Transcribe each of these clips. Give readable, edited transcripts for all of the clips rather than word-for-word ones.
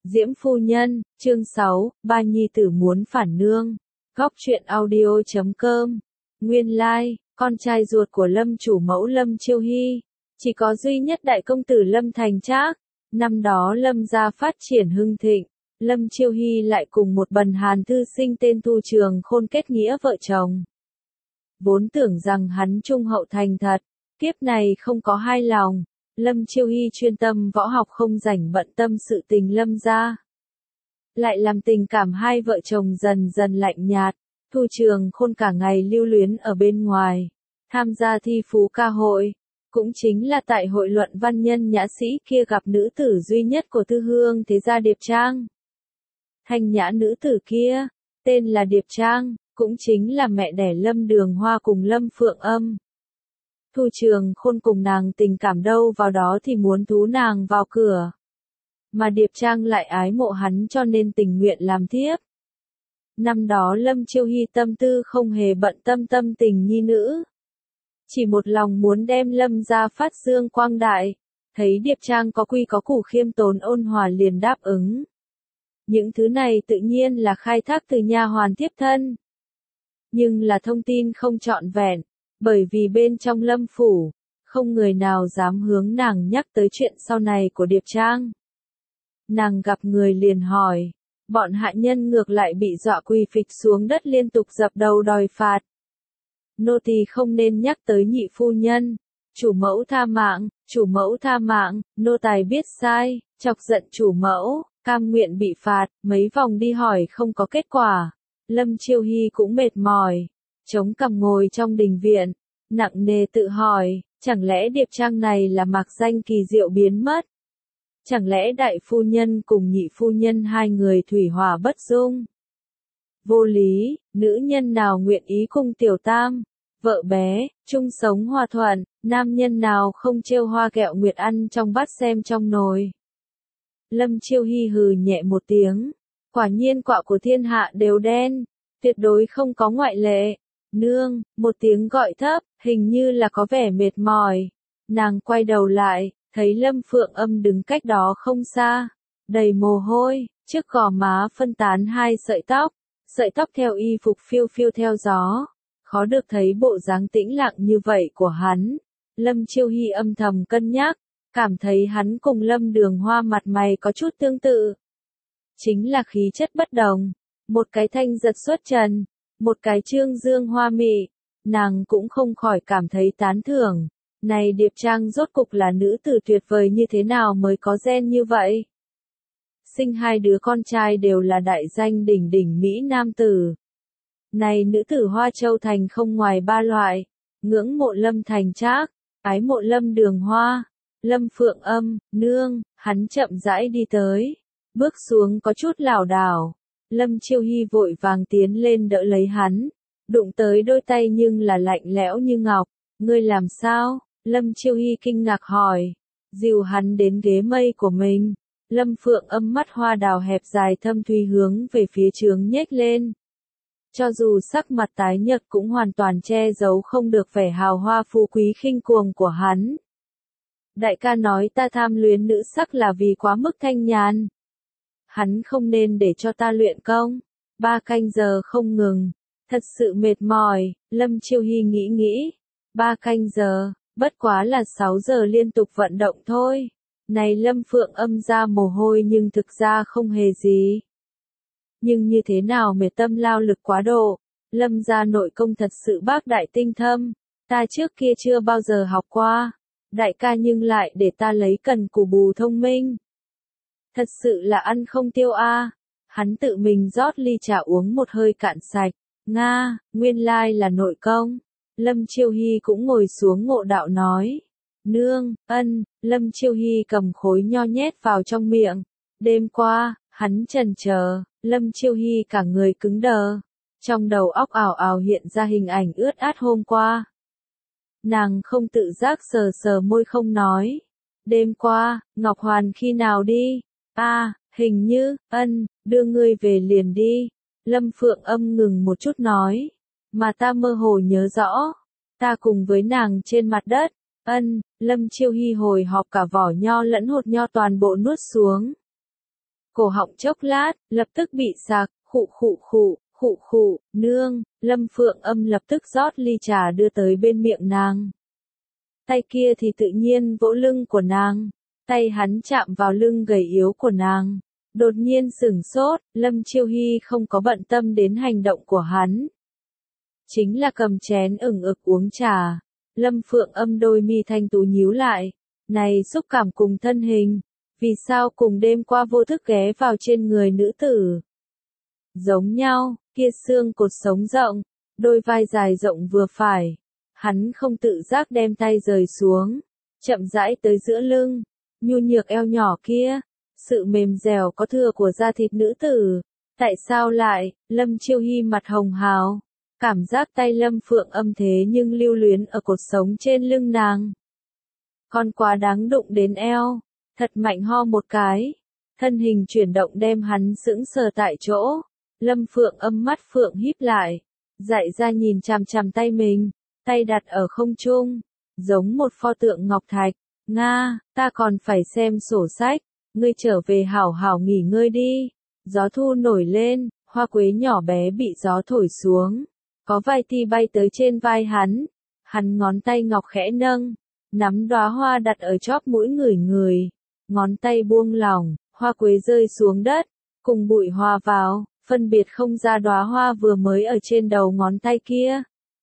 Diễm phu nhân, chương 6, ba nhi tử muốn phản nương. Góc truyện audio.com. Nguyên lai, con trai ruột của Lâm chủ mẫu Lâm Chiêu Hy, chỉ có duy nhất đại công tử Lâm Thành Trác. Năm đó Lâm gia phát triển hưng thịnh, Lâm Chiêu Hy lại cùng một bần hàn thư sinh tên Thu Trường Khôn kết nghĩa vợ chồng. Vốn tưởng rằng hắn trung hậu thành thật, kiếp này không có hai lòng. Lâm Chiêu Hy chuyên tâm võ học không rảnh bận tâm sự tình Lâm gia. Lại làm tình cảm hai vợ chồng dần dần lạnh nhạt, Thu Trường Khôn cả ngày lưu luyến ở bên ngoài, tham gia thi phú ca hội. Cũng chính là tại hội luận văn nhân nhã sĩ kia gặp nữ tử duy nhất của Tư Hương thế gia Điệp Trang. Thanh nhã nữ tử kia, tên là Điệp Trang, cũng chính là mẹ đẻ Lâm Đường Hoa cùng Lâm Phượng Âm. Thu Trường Khôn cùng nàng tình cảm đâu vào đó thì muốn thú nàng vào cửa. Mà Điệp Trang lại ái mộ hắn cho nên tình nguyện làm thiếp. Năm đó Lâm Chiêu Hy tâm tư không hề bận tâm tâm tình nhi nữ. Chỉ một lòng muốn đem Lâm gia phát dương quang đại. Thấy Điệp Trang có quy có củ khiêm tốn ôn hòa liền đáp ứng. Những thứ này tự nhiên là khai thác từ nha hoàn thiếp thân. Nhưng là thông tin không trọn vẹn. Bởi vì bên trong Lâm phủ, không người nào dám hướng nàng nhắc tới chuyện sau này của Điệp Trang. Nàng gặp người liền hỏi, bọn hạ nhân ngược lại bị dọa quỳ phịch xuống đất liên tục dập đầu đòi phạt. Nô tỳ không nên nhắc tới nhị phu nhân, chủ mẫu tha mạng, chủ mẫu tha mạng, nô tài biết sai, chọc giận chủ mẫu, cam nguyện bị phạt, mấy vòng đi hỏi không có kết quả. Lâm Chiêu Hy cũng mệt mỏi. Chống cằm ngồi trong đình viện, nặng nề tự hỏi, chẳng lẽ Điệp Trang này là mạc danh kỳ diệu biến mất? Chẳng lẽ đại phu nhân cùng nhị phu nhân hai người thủy hỏa bất dung? Vô lý, nữ nhân nào nguyện ý cùng tiểu tam, vợ bé, chung sống hòa thuận, nam nhân nào không trêu hoa kẹo nguyệt ăn trong bát xem trong nồi? Lâm Chiêu Hy hừ nhẹ một tiếng, quả nhiên quạ của thiên hạ đều đen, tuyệt đối không có ngoại lệ. Nương, một tiếng gọi thấp, hình như là có vẻ mệt mỏi. Nàng quay đầu lại, thấy Lâm Phượng Âm đứng cách đó không xa, đầy mồ hôi, trước gò má phân tán hai sợi tóc theo y phục phiêu phiêu theo gió. Khó được thấy bộ dáng tĩnh lặng như vậy của hắn. Lâm Chiêu Hy âm thầm cân nhắc, cảm thấy hắn cùng Lâm Đường Hoa mặt mày có chút tương tự. Chính là khí chất bất đồng, một cái thanh giật xuất trần. Một cái trương dương hoa mị, nàng cũng không khỏi cảm thấy tán thưởng. Này Điệp Trang rốt cục là nữ tử tuyệt vời như thế nào mới có gen như vậy? Sinh hai đứa con trai đều là đại danh đỉnh đỉnh Mỹ nam tử. Này nữ tử Hoa Châu Thành không ngoài ba loại, ngưỡng mộ Lâm Thành Trác, ái mộ Lâm Đường Hoa, Lâm Phượng Âm, nương, hắn chậm rãi đi tới, bước xuống có chút lảo đảo. Lâm Chiêu Hy vội vàng tiến lên đỡ lấy hắn, đụng tới đôi tay nhưng là lạnh lẽo như ngọc. Ngươi làm sao? Lâm Chiêu Hy kinh ngạc hỏi, dìu hắn đến ghế mây của mình. Lâm Phượng Âm mắt hoa đào hẹp dài thâm thúy hướng về phía trướng nhếch lên. Cho dù sắc mặt tái nhợt cũng hoàn toàn che giấu không được vẻ hào hoa phú quý khinh cuồng của hắn. Đại ca nói ta tham luyến nữ sắc là vì quá mức thanh nhàn. Hắn không nên để cho ta luyện công. 3 canh giờ không ngừng. Thật sự mệt mỏi, Lâm Chiêu Hy nghĩ. 3 canh giờ, bất quá là 6 giờ liên tục vận động thôi. Này Lâm Phượng Âm ra mồ hôi nhưng thực ra không hề gì. Nhưng như thế nào mệt tâm lao lực quá độ. Lâm gia nội công thật sự bác đại tinh thâm. Ta trước kia chưa bao giờ học qua. Đại ca nhưng lại để ta lấy cần cù bù thông minh. Thật sự là ăn không tiêu a. Hắn tự mình rót ly trà uống một hơi cạn sạch. Nga, nguyên lai là nội công. Lâm Chiêu Hy cũng ngồi xuống ngộ đạo nói. Nương, Lâm Chiêu Hy cầm khối nho nhét vào trong miệng. Đêm qua, hắn chần chờ, Lâm Chiêu Hy cả người cứng đờ. Trong đầu óc ảo ảo hiện ra hình ảnh ướt át hôm qua. Nàng không tự giác sờ sờ môi không nói. Đêm qua, Ngọc Hoàn khi nào đi? Hình như, đưa ngươi về liền đi. Lâm Phượng Âm ngừng một chút nói. Mà ta mơ hồ nhớ rõ. Ta cùng với nàng trên mặt đất. Lâm Chiêu Hy hồi hộp cả vỏ nho lẫn hột nho toàn bộ nuốt xuống. cổ họng chốc lát, lập tức bị sặc, khụ, nương, Lâm Phượng Âm lập tức rót ly trà đưa tới bên miệng nàng. Tay kia thì tự nhiên vỗ lưng của nàng, tay hắn chạm vào lưng gầy yếu của nàng. Đột nhiên sửng sốt, Lâm Chiêu Hy không có bận tâm đến hành động của hắn. Chính là cầm chén ửng ực uống trà. Lâm Phượng Âm đôi mi thanh tú nhíu lại. Này xúc cảm cùng thân hình, vì sao cùng đêm qua vô thức ghé vào trên người nữ tử? Giống nhau, kia xương cột sống rộng, đôi vai dài rộng vừa phải. Hắn không tự giác đem tay rời xuống, chậm rãi tới giữa lưng, nhu nhược eo nhỏ kia. Sự mềm dẻo có thừa của da thịt nữ tử. Tại sao lại, Lâm Chiêu Hy mặt hồng hào. Cảm giác tay Lâm Phượng Âm thế nhưng lưu luyến ở cột sống trên lưng nàng. Con quá đáng đụng đến eo. Thật mạnh ho một cái. Thân hình chuyển động đem hắn sững sờ tại chỗ. Lâm Phượng Âm mắt phượng híp lại. Dại ra nhìn chằm chằm tay mình. Tay đặt ở không trung. Giống một pho tượng ngọc thạch. Nga, ta còn phải xem sổ sách. Ngươi trở về hảo hảo nghỉ ngơi đi. Gió thu nổi lên, hoa quế nhỏ bé bị gió thổi xuống. Có vài tia bay tới trên vai hắn. Hắn ngón tay ngọc khẽ nâng, nắm đóa hoa đặt ở chóp mũi người. Ngón tay buông lỏng, hoa quế rơi xuống đất, cùng bụi hoa vào, phân biệt không ra đóa hoa vừa mới ở trên đầu ngón tay kia.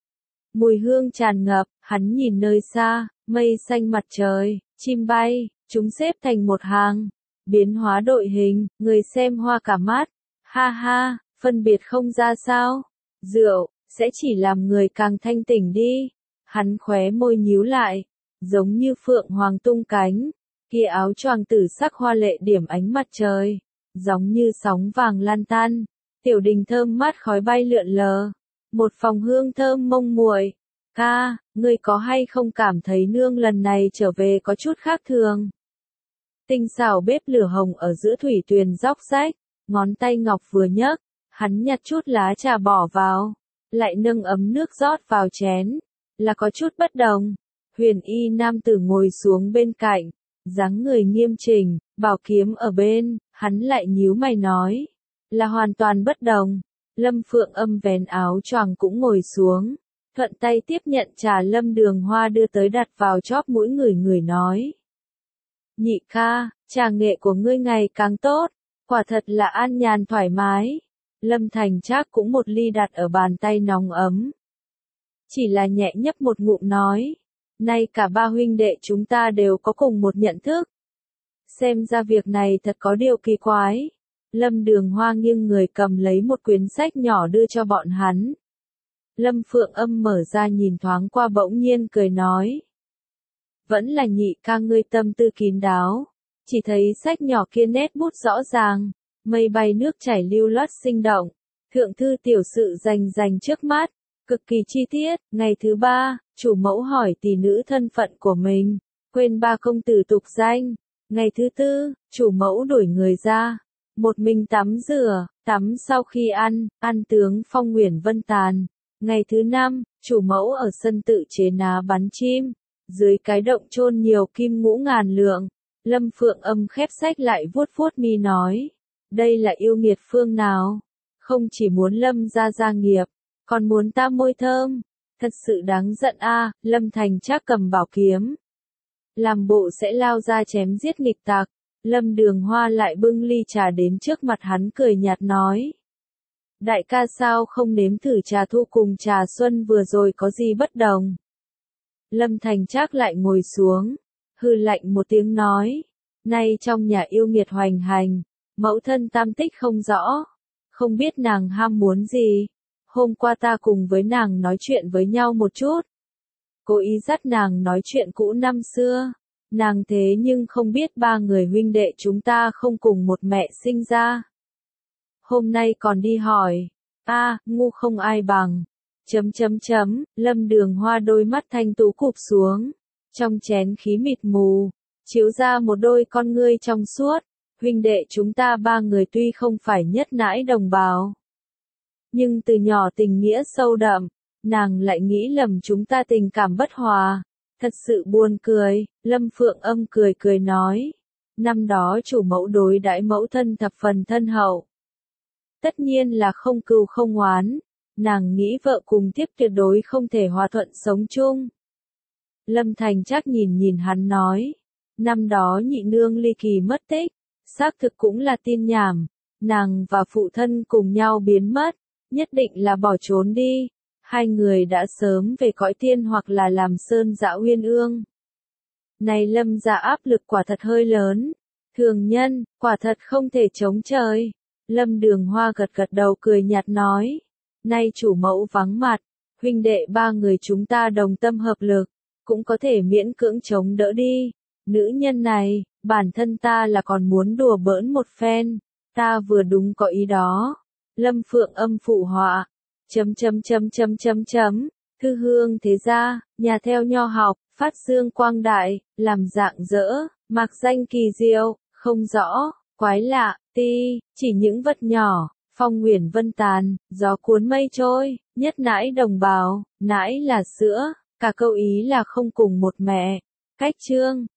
Mùi hương tràn ngập, hắn nhìn nơi xa, mây xanh mặt trời, chim bay, chúng xếp thành một hàng. Biến hóa đội hình, người xem hoa cả mắt. Ha ha, phân biệt không ra sao. Rượu, sẽ chỉ làm người càng thanh tỉnh đi. Hắn khóe môi nhíu lại, giống như phượng hoàng tung cánh. Kia áo choàng tử sắc hoa lệ điểm ánh mặt trời, giống như sóng vàng lan tan. Tiểu đình thơm mát khói bay lượn lờ. Một phòng hương thơm mông muội. Ca, ngươi có hay không cảm thấy nương lần này trở về có chút khác thường? Tinh xảo bếp lửa hồng ở giữa thủy tuyền róc rách, ngón tay ngọc vừa nhấc, hắn nhặt chút lá trà bỏ vào, lại nâng ấm nước rót vào chén, là có chút bất đồng. Huyền y nam tử ngồi xuống bên cạnh, dáng người nghiêm chỉnh, bảo kiếm ở bên, hắn lại nhíu mày nói, là hoàn toàn bất đồng. Lâm Phượng Âm vén áo choàng cũng ngồi xuống, thuận tay tiếp nhận trà Lâm Đường Hoa đưa tới đặt vào chóp mũi người nói. Nhị ca, trà nghệ của ngươi ngày càng tốt, quả thật là an nhàn thoải mái. Lâm Thành Trác cũng một ly đặt ở bàn tay nóng ấm. Chỉ là nhẹ nhấp một ngụm nói, nay cả ba huynh đệ chúng ta đều có cùng một nhận thức. Xem ra việc này thật có điều kỳ quái. Lâm Đường Hoa nghiêng người cầm lấy một quyển sách nhỏ đưa cho bọn hắn. Lâm Phượng Âm mở ra nhìn thoáng qua bỗng nhiên cười nói. Vẫn là nhị ca ngươi tâm tư kín đáo. Chỉ thấy sách nhỏ kia nét bút rõ ràng, mây bay nước chảy lưu loát sinh động. Thượng thư tiểu sự rành trước mắt, cực kỳ chi tiết. Ngày thứ 3, chủ mẫu hỏi tỷ nữ thân phận của mình, quên ba công tử tục danh. Ngày thứ 4, chủ mẫu đuổi người ra, một mình tắm rửa, tắm sau khi ăn tướng phong nguyện vân tàn. Ngày thứ 5, chủ mẫu ở sân tự chế ná bắn chim, dưới cái động chôn nhiều kim ngũ ngàn lượng. Lâm Phượng Âm khép sách lại vuốt mi nói, đây là yêu nghiệt phương nào? Không chỉ muốn Lâm gia nghiệp, còn muốn ta môi thơm, thật sự đáng giận a. Lâm Thành Trác cầm bảo kiếm, làm bộ sẽ lao ra chém giết nghịch tặc. Lâm Đường Hoa lại bưng ly trà đến trước mặt hắn cười nhạt nói, đại ca sao không nếm thử trà thu cùng trà xuân vừa rồi có gì bất đồng? Lâm Thành Trác lại ngồi xuống, hừ lạnh một tiếng nói, nay trong nhà yêu nghiệt hoành hành, mẫu thân tam tích không rõ, không biết nàng ham muốn gì. Hôm qua ta cùng với nàng nói chuyện với nhau một chút, cố ý dắt nàng nói chuyện cũ năm xưa, nàng thế nhưng không biết ba người huynh đệ chúng ta không cùng một mẹ sinh ra. Hôm nay còn đi hỏi, ngu không ai bằng. Lâm Đường Hoa đôi mắt thanh tú cụp xuống, trong chén khí mịt mù, chiếu ra một đôi con ngươi trong suốt. Huynh đệ chúng ta ba người tuy không phải nhất nãi đồng bào, nhưng từ nhỏ tình nghĩa sâu đậm, nàng lại nghĩ lầm chúng ta tình cảm bất hòa. Thật sự buồn cười. Lâm Phượng Âm cười nói, Năm đó chủ mẫu đối đãi mẫu thân thập phần thân hậu. Tất nhiên là không cừu không oán, nàng nghĩ vợ cùng tiếp tuyệt đối không thể hòa thuận sống chung. Lâm Thành Trác nhìn nhìn hắn nói, năm đó nhị nương ly kỳ mất tích, xác thực cũng là tin nhảm, nàng và phụ thân cùng nhau biến mất, nhất định là bỏ trốn đi, hai người đã sớm về cõi tiên hoặc là làm sơn dã uyên ương. Này Lâm gia áp lực quả thật hơi lớn, thường nhân, quả thật không thể chống trời. Lâm Đường Hoa gật gật đầu cười nhạt nói, nay chủ mẫu vắng mặt, huynh đệ ba người chúng ta đồng tâm hợp lực, cũng có thể miễn cưỡng chống đỡ đi. Nữ nhân này, bản thân ta là còn muốn đùa bỡn một phen, ta vừa đúng có ý đó. Lâm Phượng Âm phụ họa, thư hương thế gia, nhà theo nho học, phát dương quang đại, làm dạng dỡ, mạc danh kỳ diệu, không rõ, quái lạ, chỉ những vật nhỏ, phong nguyển vân tàn, gió cuốn mây trôi, nhất nãi đồng bào, nãi là sữa, cả câu ý là không cùng một mẹ. Cách chương